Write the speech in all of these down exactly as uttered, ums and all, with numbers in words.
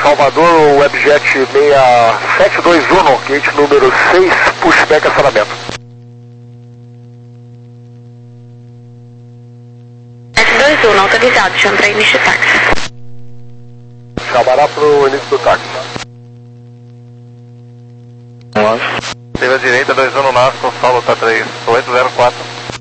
Salvador, o Webjet seis sete dois um, gate número seis, pushback acionamento. sete dois um, autorizado, chama para início de táxi. Chamará para o início do táxi. Teve a direita, dois um no nosso, Solo tá três oito zero quatro.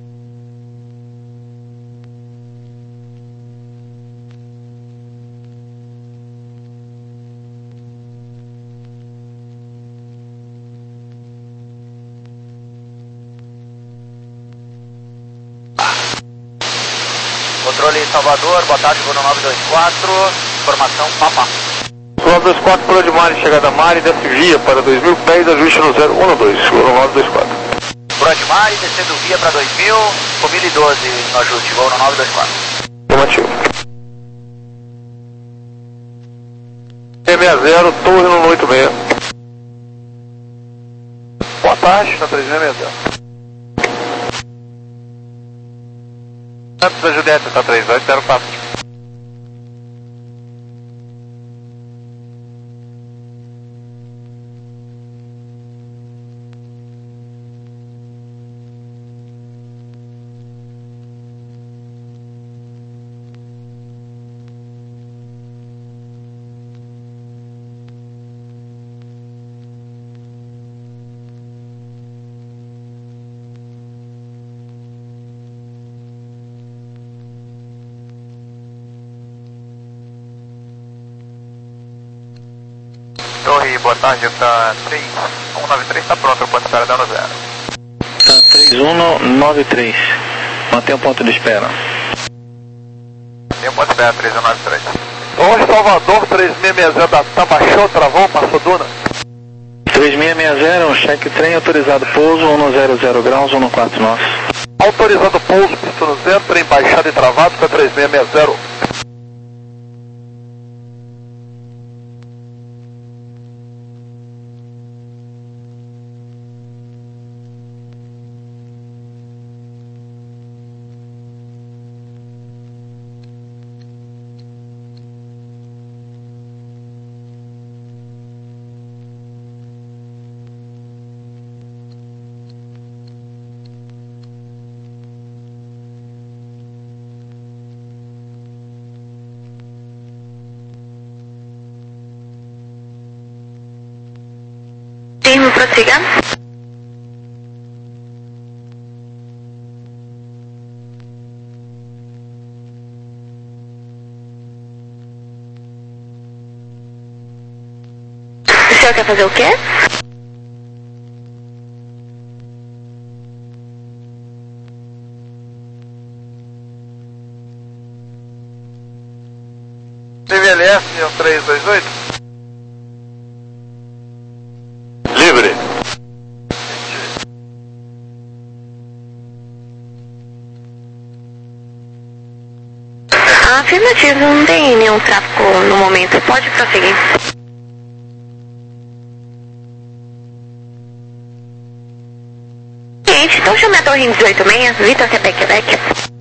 Controle Salvador, boa tarde, voo no nove dois quatro, informação Papa. nove dois quatro, Pula de Mari, chegada a Mari, desce via para dois mil pés, ajuste no zero um dois, voo no nove dois quatro. Pula de Mari, descendo via para dois mil, com mil e doze no ajuste, voo no nove dois quatro. Informativo. seis seis zero, torre no oito seis. Boa tarde, na três seis zero. Santos da Juliette, tá três oito zero quatro. Torre, boa tarde, tá três um nove três, tá pronto, ponto de espera dando zero. Tá três um nove três, mantém o ponto de espera. Tem um ponto de espera, três um nove três. Torre Salvador, três seis seis zero da TAM, baixou, travou, passou duna. três seis seis zero, cheque trem, autorizado pouso, um zero zero graus, um quatro nosso. Autorizado pouso, pista no zero, trem baixado e travado, para três seis seis zero. Firme, prossiga. O senhor quer fazer o quê? C V L S três dois oito. Livre. Afirmativo, não tem nenhum tráfego no momento, pode prosseguir. Gente, então chame a torre dezoito seis, Vitor, Quebec, Quebec.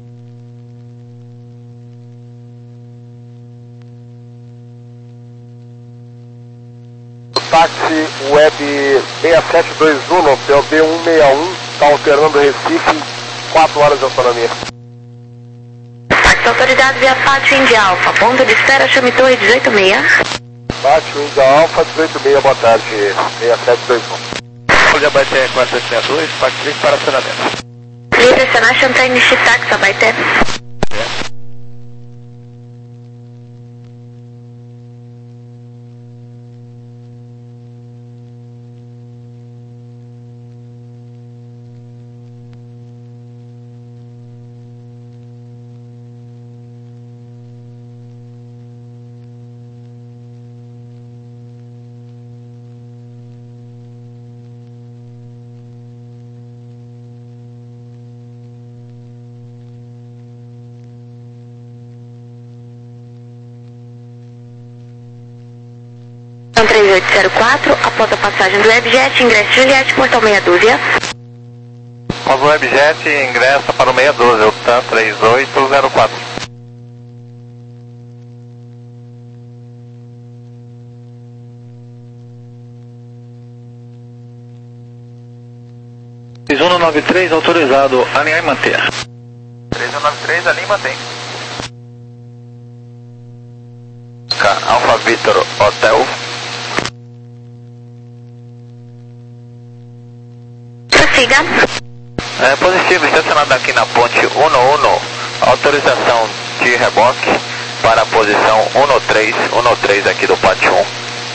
Táxi Web seis sete dois um, P O B um seis um, está alternando Recife, quatro horas de autonomia. Táxi autorizado via Pátio Índia Alfa, ponto de espera, chame torre dezoito seis. Pátio Índia Alfa, dezoito seis, boa tarde, seis sete dois um. Folha Abaité quatro sete seis dois, Pátio para acionamento. Livre acionar, chame para início de táxi, Abaité. três oito zero quatro, após a passagem do Webjet, ingresso Juliette, portão meia dúzia. Após o Webjet, ingressa para o meia dúzia, o TAM três oito zero quatro. três um nove três, autorizado, alinhar e manter. três um nove três, alinha e mantém. Alfa Victor Hotel. Prossiga. É positivo, estacionado aqui na ponte um um, autorização de reboque para a posição um três, um três aqui do pátio um.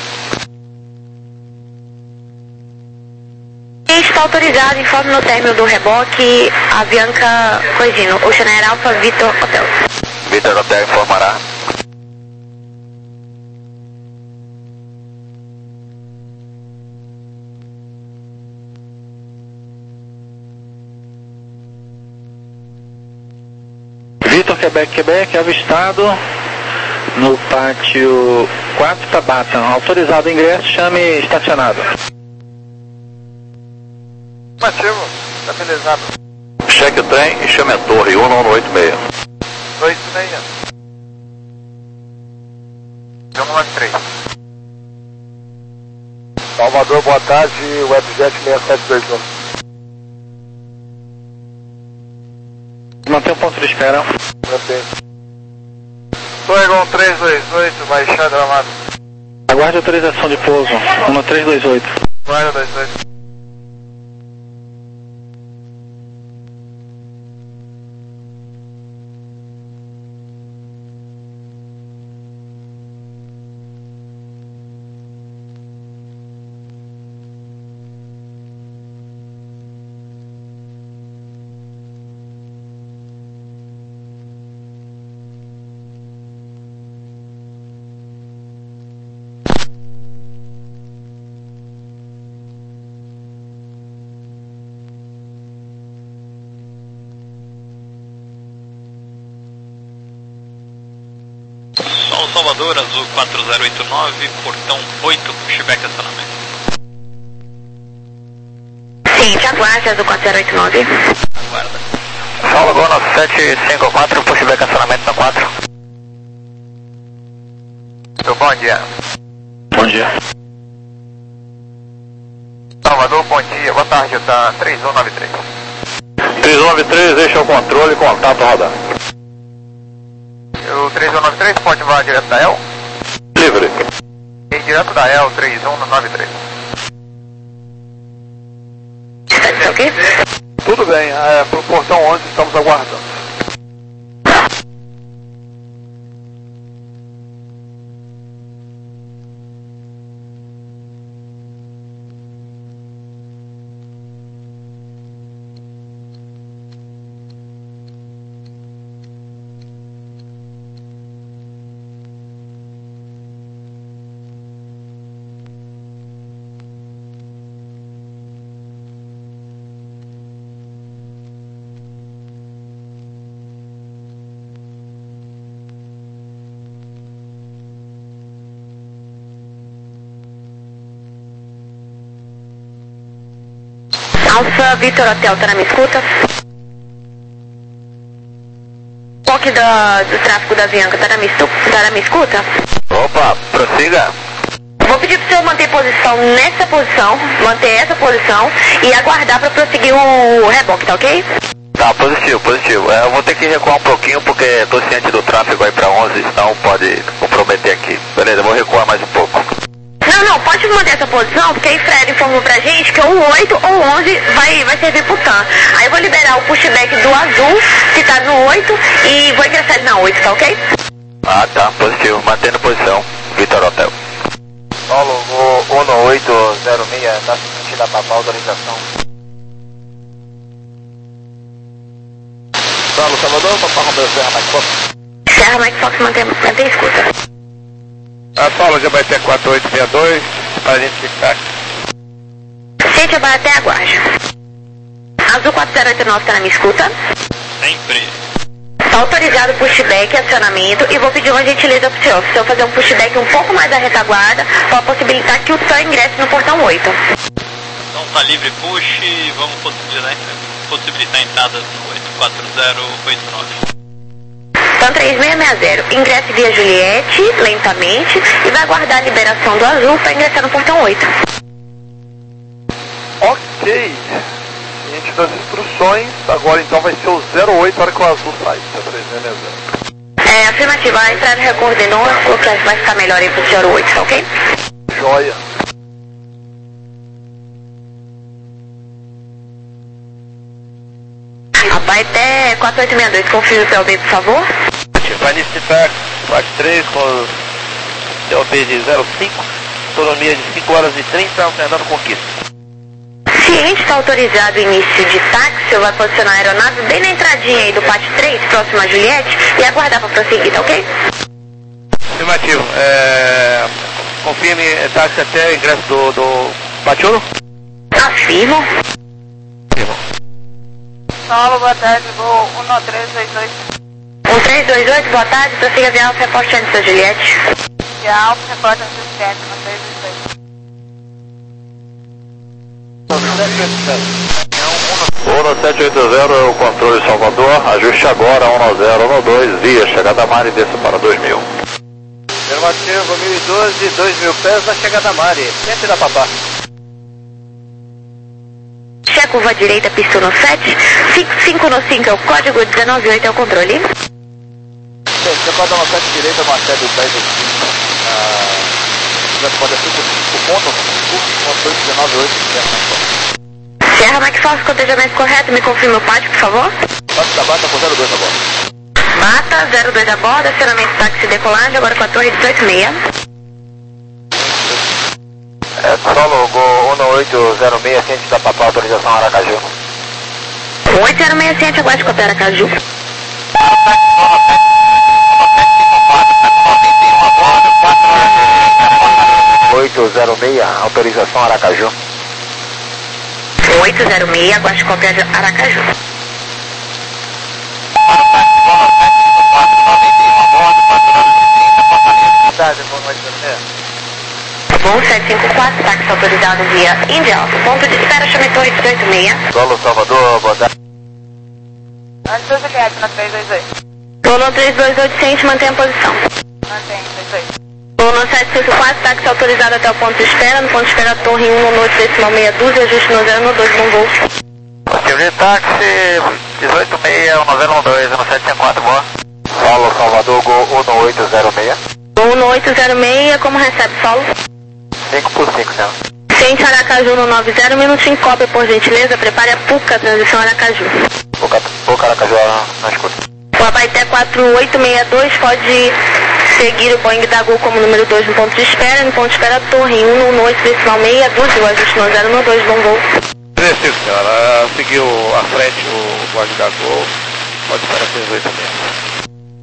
Está autorizado, informe no término do reboque, Avianca Coisino, Ocean Air Alpha Victor Hotel. Victor Hotel informará. Vitor Quebec, Quebec, avistado no pátio quatro, Tabata. Autorizado o ingresso, chame estacionado. Afirmativo, estabilizado. Cheque o trem e chame a torre, um nove oito seis. oito seis. um nove três. Salvador, boa tarde, Webjet seis sete dois um. Mantém o ponto de espera. Mantém. Torregon três dois oito, Baixada Amado. Aguarde autorização de pouso, um três dois oito. Guarda dois oito. São Salvador, Azul quatro zero oito nove, portão oito, pushback acionamento. Sim, te aguarde, Azul quatro zero oito nove. Aguarda. Salvador nove sete cinco quatro, pushback acionamento no quatro. Bom dia. Bom dia. Salvador, bom dia, boa tarde, tá três um nove três. três um nove três, deixa o controle, contato rodar. O três um nove três pode voar direto da E L? Livre. E direto da E L, três um nove três. Está ok? Tudo bem, é, pro portão onze estamos aguardando. Alfa Victor Hotel, tá na minha escuta? Foque da, do tráfego da Avianca, tá na minha, estu, tá na minha escuta? Opa, prossiga. Vou pedir pro senhor manter posição nessa posição, manter essa posição e aguardar para prosseguir o reboque, tá ok? Tá, positivo, positivo. É, eu vou ter que recuar um pouquinho porque estou ciente do tráfego aí para onze, senão pode comprometer aqui. Beleza, vou recuar mais um pouco. Não, não, pode manter essa posição, porque aí Fred informou pra gente que o oito ou onze vai, vai servir pro T A M. Aí eu vou liberar o pushback do azul, que tá no oito, e vou ingressar ele na oito, tá ok? Ah, tá, positivo. Mantendo posição. Victor Hotel. Paulo, o um oito zero seis, tá sentindo a papal autorização. Paulo, Salvador, Papai Romeu, Serra Mike Fox. Serra Mike Fox, mantém, mantém escuta. A Paulo, já vai ter quatro oito seis dois, para identificar. Gente, vai até aguarde. Azul quatro zero oito nove tá na minha escuta. Sempre. Tá autorizado o pushback, acionamento, e vou pedir uma gentileza pro senhor. Se o senhor fazer um pushback um pouco mais à retaguarda, para possibilitar que o T A M ingresse no portão oito. Então tá livre push e vamos possibilitar, possibilitar a entrada no oito quatro zero oito nove. Então três seis seis zero, ingresse via Juliette, lentamente, e vai aguardar a liberação do azul para ingressar no portão oito. Ok. emitidas as instruções, agora então vai ser o zero oito, a hora que o azul sai. três seis seis zero. É, afirmativa, a entrada recoordenou, o que vai ficar melhor aí pro zero oito, tá ok? Joia. Abaeté quatro oito seis dois, confirme o P O B, por favor. Vai nesse táxi, parte três, com P O B de zero cinco, autonomia de cinco horas e trinta, Fernando Conquista. Ciente, está autorizado o início de táxi, vai posicionar a aeronave bem na entradinha aí do pátio três, próximo a Juliette, e aguardar para prosseguir, tá ok? Afirmativo, é... confirme é, táxi até o ingresso do, do pátio um? Afirmo. Afirmo. Solo, boa tarde, voo um três dois dois. um três dois oito, boa tarde, prossiga via Alfa, reporte antes da Juliette. Via Alfa, reporte antes da Juliette, um três dois dois. um sete oito zero é o controle Salvador, ajuste agora um zero um dois, via chegada a Mari, desça para dois mil. Afirmativo, mil e doze, dois mil pés na chegada a Mari, frente da Papá. Checa curva direita, pista no sete, cinco no cinco é o código, dezenove oito é o controle. Você pode dar uma sete direita, uma sete dez cinco. Você pode ser cinco pontos, controle dezenove oito. Serra McFarlane, cotejamento correto, me confirma o pátio, por favor. Pátio da Bata com zero dois a bordo. Bata, zero dois a bordo, acionamento táxi decolagem, agora com a torre dezoito seis. É, solo, Gol um oito zero seis, ciente da Papá, autorização Aracaju. oito zero seis, ciente, aguarde com a Aracaju. oito zero seis, autorização Aracaju. oito zero seis, aguarde com a Aracaju. Bom, sete cinco quatro, táxi autorizado via Índia Alfa. Ponto de espera, chame torre dezoito seis. Solo, Salvador, boa tarde. Antes da Juliette, na três dois dois. Tono três dois oito, ciente, mantém a posição. Mantém, dois dois. Tono sete cinco quatro, táxi autorizado até o ponto de espera. No ponto de espera, torre um, no oito decimal seis doze, ajuste no zero no dois, bom voo. Positivo de táxi, dezoito seis, um zero um dois, um sete cinco quatro, boa. Solo, Salvador, Gol um oito zero seis. um no oito zero seis, como recebe solo? cinco por cinco, senhor. Ciente Aracaju no nove zero, minutinho, cópia por gentileza, prepare a PUCA, transição Aracaju. Pouca, pouca Aracaju na escuta. O Abaeté quatro oito seis dois pode seguir o Boeing da Gol como número dois no ponto de espera, no ponto de espera torre um no oito decimal seis doze, o ajuste no zero no dois, bom voo. Preciso, senhora. Seguiu à frente o Boeing da Gol, pode esperar três oito seis.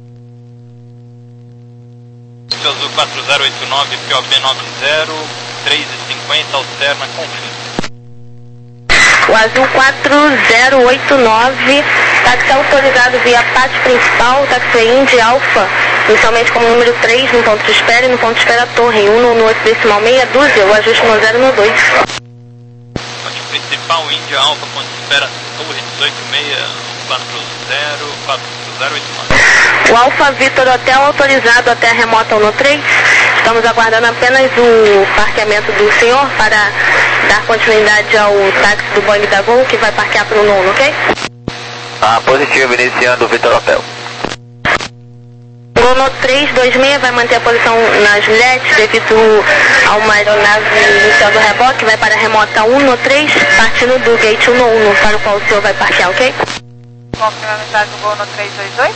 Azul quatro zero oito nove, P O B nove zero, três e cinquenta, alterna, confirma. O Azul quatro zero oito nove, táxi autorizado via pátio principal, táxi Indy Alfa, inicialmente como número três no ponto de espera e no ponto de espera torre um no oito decimal seis doze, o ajuste no zero no dois. Pátio principal, Indy Alfa, ponto de espera, torre dezoito seis, quatro zero, quatro zero oito nove. O Alfa Vitor Hotel autorizado até a remota um no três. Estamos aguardando apenas o parqueamento do senhor para dar continuidade ao táxi do Boeing da Gol, que vai parquear para o nono, ok? Ah, positivo, iniciando o Vitor Hotel. O no três dois seis vai manter a posição na Juliette devido a uma aeronave iniciando o reboque, vai para a remota um no três, partindo do gate um no um, para o qual o senhor vai parquear, ok? Confirma a mensagem do voo no três dois dois.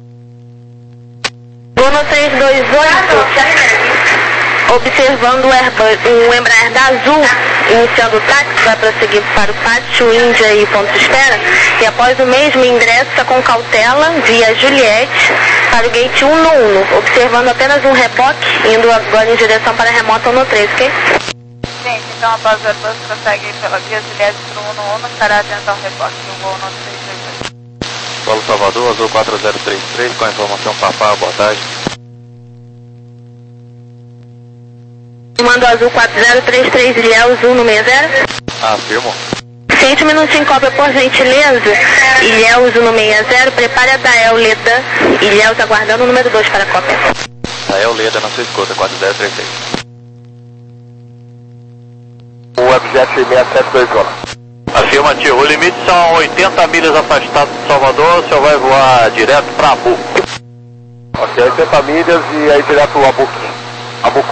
Gol no três dois oito, observando o, Airbus, o Embraer da Azul, iniciando o táxi, vai prosseguir para o pátio Índia e ponto de espera, e após o mesmo ingressa com cautela via Juliette para o gate um no um, observando apenas um reboque, indo agora em direção para a remota um no três, ok? Gente, então após o Airbus prossegue pela via Juliette para o um no um, estará atento ao reboque do voo no três dois dois. Solo Salvador, Azul quatro zero três três, com a informação Papá, boa tarde. Comando Azul quatro zero três três, Ilhéus um no seis zero. Afirmo. Ciente, um minutinho, cópia por gentileza. Ilhéus um no seis zero, prepare a Dael Leda. Ilhéus aguardando o número dois para a cópia. Dael Leda na sua escuta, quatro zero três três. O Webjet seis sete dois, zona. Afirmativo. O limite são oitenta milhas afastados de Salvador, o senhor vai voar direto para Abuco. Ok, oitenta milhas e aí direto a Abuco. Abuco.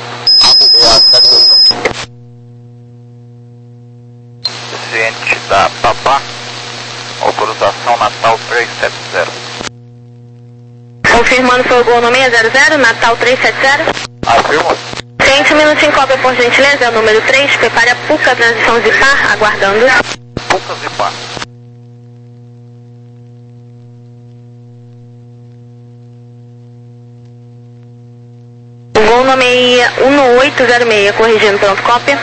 Ciente da Papá, autorização Natal trezentos e setenta. Confirmando foi o gol no seis zero zero, Natal trezentos e setenta. Afirma. Ciente, um minuto em cópia, por gentileza, é o número três, prepare a Puca, transição Zipar, aguardando. Puca Zipar. O gol no meia um oito zero seis, corrigindo, pronto, cópia.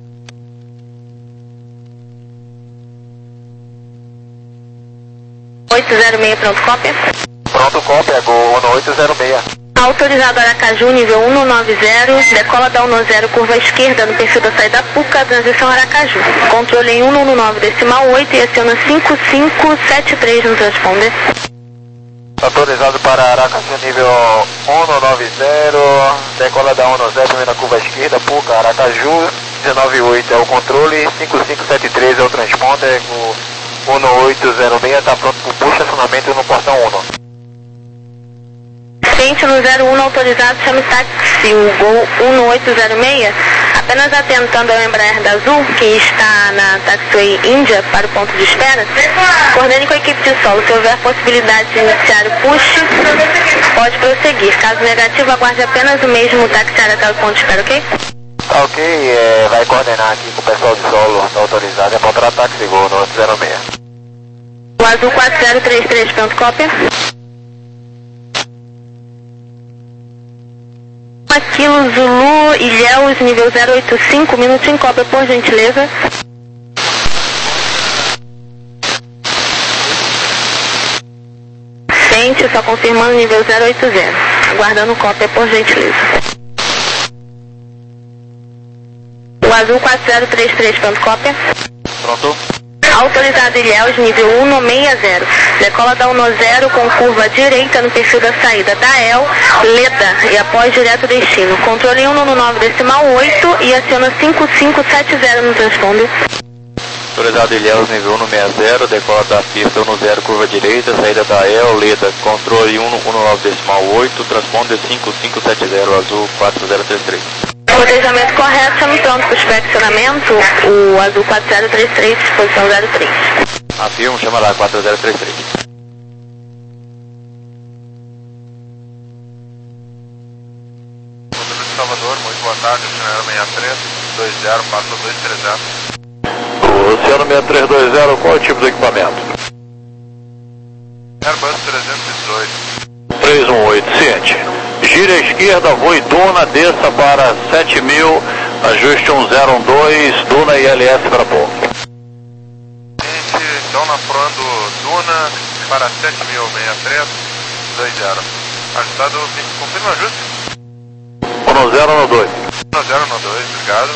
oito zero seis, pronto, cópia. Pronto, cópia, gol no oito zero seis. Autorizado Aracaju, nível um nove zero, decola da um zero, curva esquerda no perfil da saída Puca, transição Aracaju. Controle em cento e nove decimal oito e aciona cinco cinco sete três no transponder. Autorizado para Aracaju, nível um nove zero, decola da um zero na curva esquerda, Puca, Aracaju, dezenove oito é o controle, cinco cinco sete três é o transponder, o um oito zero seis está pronto para o push, acionamento no portão um. Ciente no zero um autorizado, chame táxi, o gol um oito zero seis, apenas atentando ao Embraer da Azul, que está na Taxiway Índia para o ponto de espera, coordene com a equipe de solo. Se houver possibilidade de iniciar o push, pode prosseguir. Caso negativo, aguarde apenas o mesmo taxiar até o ponto de espera, ok? Tá ok, é, vai coordenar aqui com o pessoal de solo autorizado, é para o táxi gol no oito zero seis. O Azul quatro zero três três, pronto, cópia. Kilo Zulu, Ilhéus, nível zero oito cinco, minuto em cópia, por gentileza. Ciente, só confirmando nível zero oito zero. Aguardando cópia, por gentileza. O Azul quatro zero três três, pronto, cópia. Pronto. Autorizado Ilhéus, nível um seis zero. Decola da um zero com curva direita no perfil da saída da E L, Leda, e após direto destino. Controle em um nove decimal oito e aciona cinco cinco sete zero no transponder. Autorizado Ilhéus, nível um seis zero, decola da pista um zero, curva direita, saída da E L, Leda, controle um nove decimal oito, transponder cinco cinco sete zero, Azul quatro zero três três. Roteiramento correto, estamos prontos para o inspecionamento. O Azul quatro zero três três, disposição zero três. Afirma, chama lá, quatro zero três três. Salvador, muito boa tarde, Oceano seis três dois zero, passa dois três zero. Oceano seis três dois zero, qual é o tipo do equipamento? Airbus trezentos e dezoito. três um oito, ciente. Gira à esquerda, voe Duna, desça para sete mil, ajuste um zero um dois, Duna e L S para pouco. Ciente, então na Frondo Duna para sete mil, seis três dois zero. Ajustado, confirma o ajuste? um zero um dois. um zero um dois, obrigado.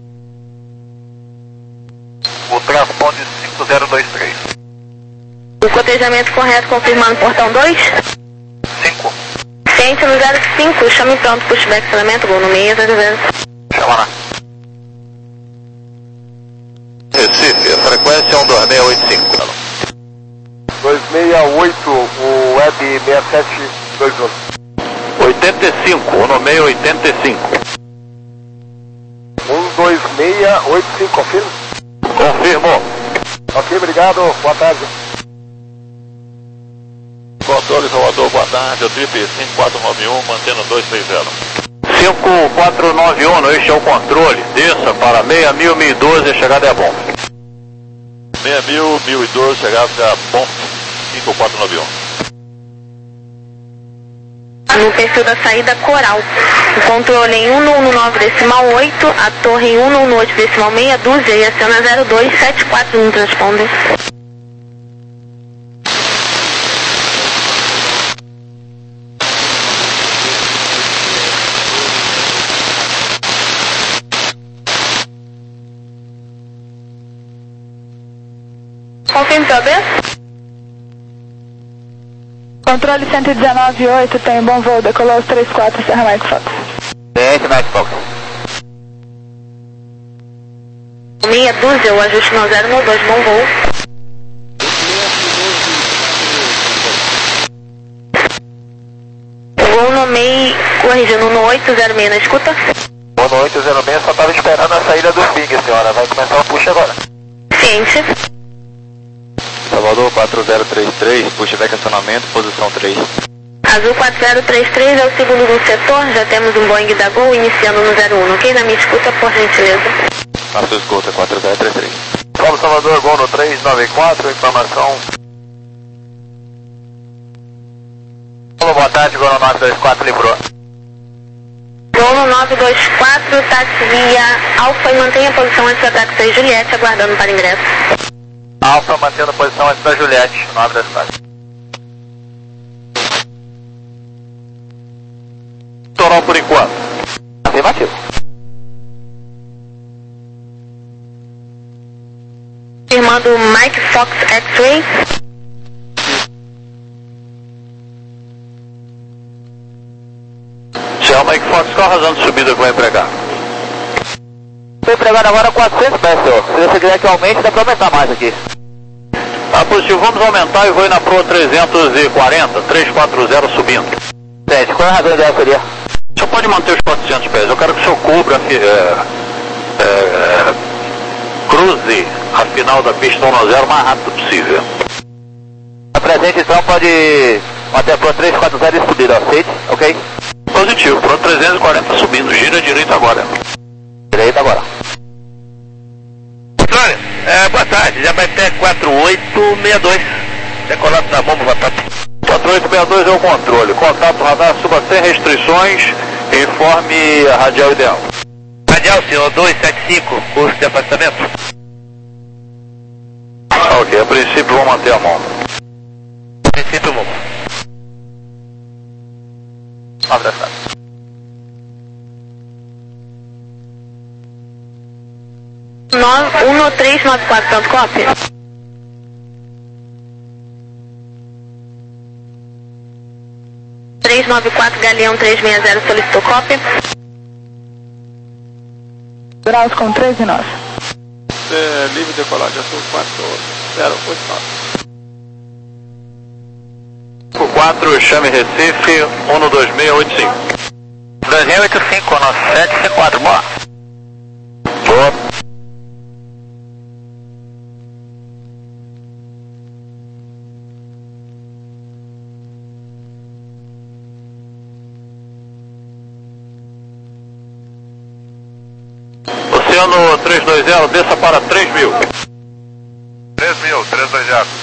O transponder cinco zero dois três. O cotejamento correto, confirmando portão dois. cinco. Ciente no zero cinco, chame pronto, pushback, aceleramento, gol no seis zero zero. Chama lá. Recife, a frequência é um dois seis oito cinco. dois seis oito, o web seis sete dois um. oitenta e cinco, o nome oitenta e cinco. um dois seis oito cinco, confirma? Confirmou. Ok, obrigado, boa tarde. Controle Salvador, boa tarde, o trip cinco quatro nove um, mantendo dois seis zero. cinco quatro nove um, este é o controle, desça para seis mil, mil e doze, a chegada é bom. seis mil, mil e doze, chegada é bom, cinco quatro nove um. No perfil da saída Coral. O controle em um nove decimal oito, a torre em um oito decimal meia dúzia e aciona zero dois sete quatro no transponder. Confirme seu aberto. Controle cento e dezenove oito, tem bom voo, decolou os três quatro, Serra Mike Fox. Ciente, Mike Fox. meia dúzia, o ajuste no zero no dois, bom voo. Voo no meio, corrigindo no oito zero seis, na escuta? Voo no oito zero seis, só estava esperando a saída do F I G, senhora. Vai começar o push agora. Ciente. Salvador quatro zero três três, pushback acionamento, posição três. Azul quatro zero três três é o segundo do setor, já temos um Boeing da Gol iniciando no zero um, ok? Na minha escuta, por gentileza. Na sua escuta, quatro zero três três. Vamos, Salvador, Gol no três nove quatro, informação. Alô, boa tarde, Gol no nove dois quatro, livrou. Gol no nove dois quatro, táxi via Alfa e mantenha a posição antes da táxi Juliette, aguardando para ingresso. Alfa mantendo a posição antes da Juliette, nove dois quatro. Toral por enquanto. Afirmativo. Firmando Mike Fox X-Ray. Se é o Mike Fox, qual a razão de subida que vai empregar? Estou empregando agora quatrocentos pés, senhor. Se você quiser que aumente, dá para aumentar mais aqui. Tá positivo, vamos aumentar e vou ir na Pro trezentos e quarenta, trezentos e quarenta subindo. Gente, qual é a razão dela seria? O senhor pode manter os quatrocentos pés, eu quero que o senhor cubra, é, é, cruze a final da pista um zero o mais rápido possível. A presente então pode manter a Pro trezentos e quarenta e subir, aceite, ok? Positivo, Pro trezentos e quarenta subindo, gira direito agora. Direito agora. Olha, é, boa tarde, já vai ter quatro oito seis dois, decolado da bomba, batata. quatro oito seis dois é o controle, contato radar suba sem restrições, informe a radial ideal. Radial, senhor, dois sete cinco, curso de afastamento. Ah, ok, a princípio vou manter a mão. A princípio vamos. Abraçado. um três nove quatro, tanto cópia? três nove quatro, Galeão três seis zero, solicitou cópia. Graus com treze nove. É, livre decolagem, azul quatro zero oito nove. quatro, chame Recife, um dois seis oito cinco. dois seis oito cinco, nove sete C quatro, boa. Boa. Oceano trezentos e vinte, desça para três mil. três mil, trezentos e vinte.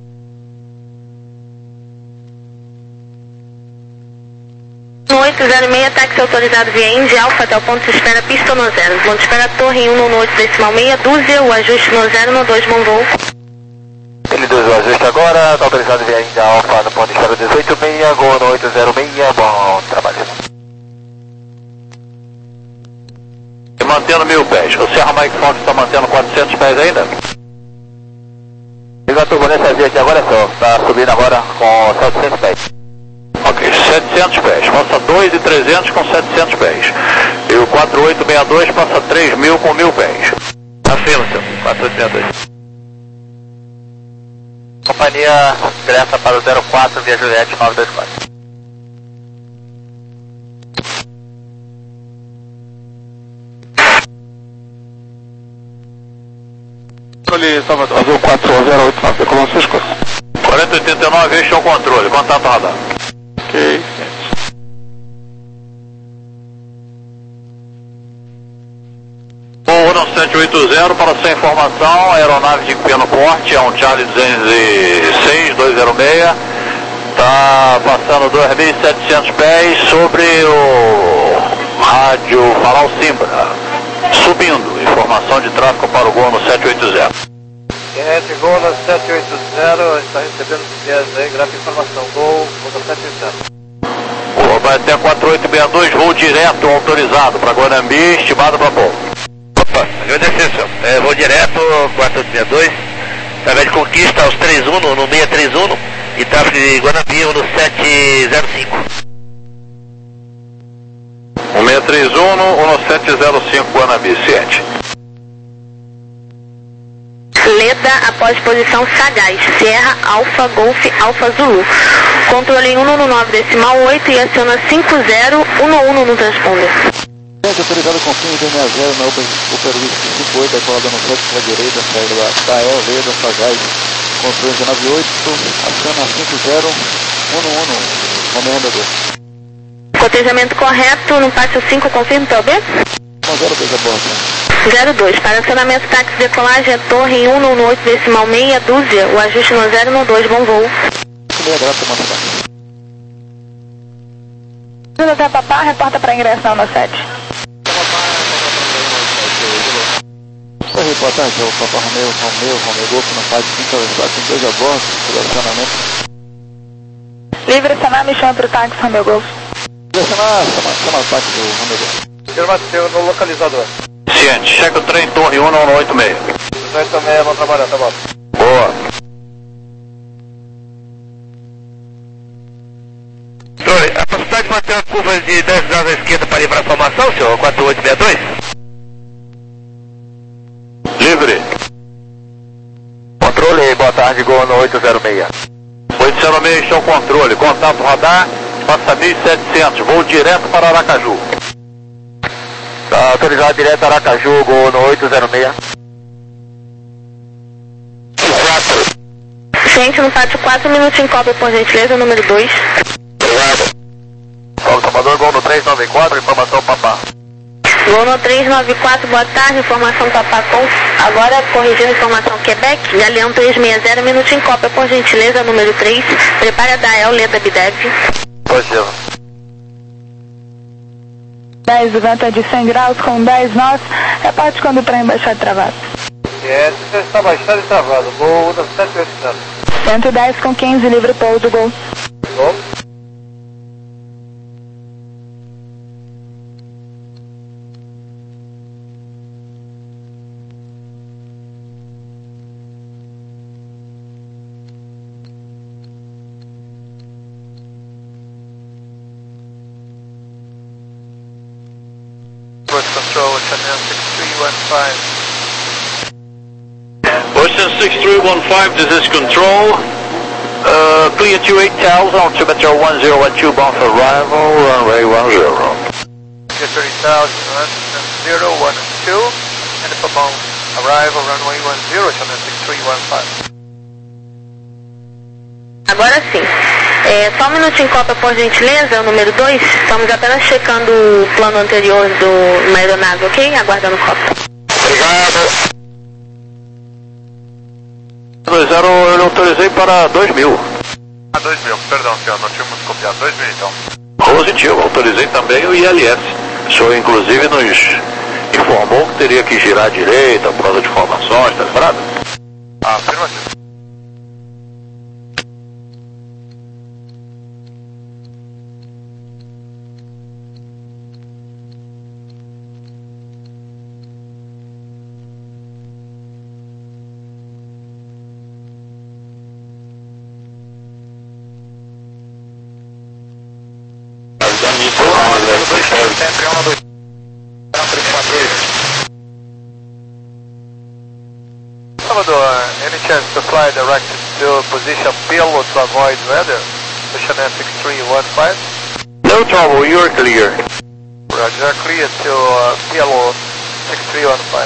oito zero seis, táxi autorizado via Indy Alfa até o ponto de espera, pista no zero. Ponto de espera, torre um no oito, decimal meia dúzia, o ajuste no zero no dois, bom voo. Ele dois o ajuste agora, está autorizado via Indy Alfa no ponto de espera dezoito seis, Gol no oito zero seis, bom trabalho. E mantendo mil pés. O Serra Mike Fox está mantendo quatrocentos pés ainda? Liga a turbulência aqui agora é só, está subindo agora com setecentos pés. Ok, setecentos pés. Passa dois e trezentos com setecentos pés. E o quatro oito seis dois passa três mil com mil pés. Afirma, senhor. quatro oito seis dois. Companhia ingressa para o zero quatro via Juliette nove dois quatro. Controle Salvador. Azul quatro zero oito nove, Colônia Cisco. quarenta e oitenta e nove, este é o controle. Contato radar. Ok. Voo sete oito zero, para sua informação, aeronave de pequeno porte, é um Charlie duzentos e seis, duzentos e seis, está passando dois mil e setecentos pés sobre o rádio Farol Simbra, subindo, informação de tráfego para o Gol no sete oito zero. Internet Gol no sete oito zero, está recebendo viés aí, grave informação, Gol, Gol no sete oito zero. Vai até quatro oito seis dois, voo direto autorizado para Guanambi, estimado para pouco. Opa, agradecer, senhor. É, vou direto, quatro oito seis dois, através de conquista aos três um, no seis três um, e tráfego de Guanambi no sete zero cinco. um seis três um, no sete zero cinco, Guanambi, sete. aguarda após posição Sagaz, Sierra Alfa Golf Alfa Zulu. Controle um no nove decimal oito e aciona cinco zero um um no transponder. Autorizado com fim de sessenta na Upper Whisky cinco oito, decolada no sete para a direita, saída da T A E, veio da Sagaz, controle dezenove oito, aciona cinco zero um um, Romeo Rendedor. Cotejamento correto no pátio cinco, confirme P O B? zero dois a bordo. zero dois, para acionamento táxi decolagem é torre um no oito decimal meia dúzia, o ajuste no zero no dois, bom voo. Meia grata, manda lá. Tudo até papá, reporta para ingressar no sete. Oi, boa tarde, é o Papa Romeo, Romeo, Romeo Golf, na fase cinco, tem dois a bordo, direcionamento. Livre, acionar, me chama para o táxi, Romeo Golf. Direcionar, chama, chama o táxi do Romeo Golf. Afirmativo no localizador. Ciente, checa o trem torre um no oito seis. oito seis, vamos trabalhar, tá bom. Boa. Controle, a possibilidade de manter uma curva de dez graus à esquerda para ir para a formação, senhor, quatro oito seis dois? Livre. Controle, boa tarde, Gol no oito zero seis. oito zero seis, show controle, contato radar, passa mil e setecentos, voo direto para Aracaju. Tá autorizado direto Aracaju, Gol no oito zero seis. Gente, no pátio quatro minutos em cópia, por gentileza, número dois. Obrigado. Paulo Salvador, Gol no três nove quatro, informação papá. Gol no três nove quatro, boa tarde, informação Papá com. Agora, corrigindo informação Quebec, Galeão três seis zero, minuto em cópia, por gentileza, número três. Prepare a D A E L, Leda Bidev. Positivo. dez, o vento é de cem graus com dez nós, reparte quando o trem baixar travado. É, você está baixado e travado, Gol no sete oito zero. cento e dez com quinze, livre pouso, Gol. Gol. Control, Channel six three one five. Ocean six three one five, this is control. Uh, clear two eight thousand, altimeter one zero one two, bound for arrival, runway one zero. Clear thirty thousand, zero one two, and for bound arrival, runway one zero, Channel six three one five. Agora sim. É, só um minutinho em cópia, por gentileza, o número dois. Estamos apenas checando o plano anterior do uma aeronave, ok? Aguardando cópia. Obrigado. dois zero, eu autorizei para dois mil. Ah, dois mil, perdão, senhor, não tínhamos copiado. dois mil então. Positivo, autorizei também o I L S. O senhor, inclusive, nos informou que teria que girar à direita, prova de formações, tá lembrado? Ah, afirmativo. Salvador, any chance to fly directed to position Pelo to avoid weather? Channel six three one five. No trouble, you're clear. Roger, clear to uh, Pelo six three one five.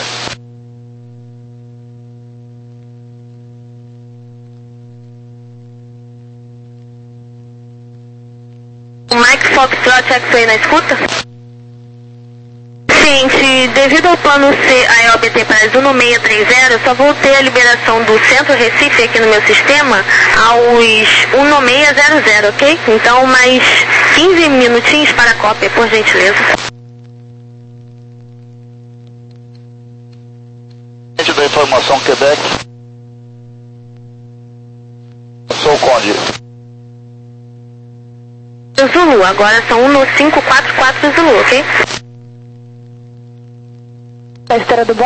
O Mike Foxtrot X-Ray na escuta? Gente, devido ao plano C A E O B T para as um seis três zero, eu só vou ter a liberação do Centro Recife aqui no meu sistema aos um seis zero zero, ok? Então, mais quinze minutinhos para a cópia, por gentileza. Gente da informação Quebec. Sou o Conde. Zulu, agora são um cinco quatro quatro Zulu, ok? A esteira do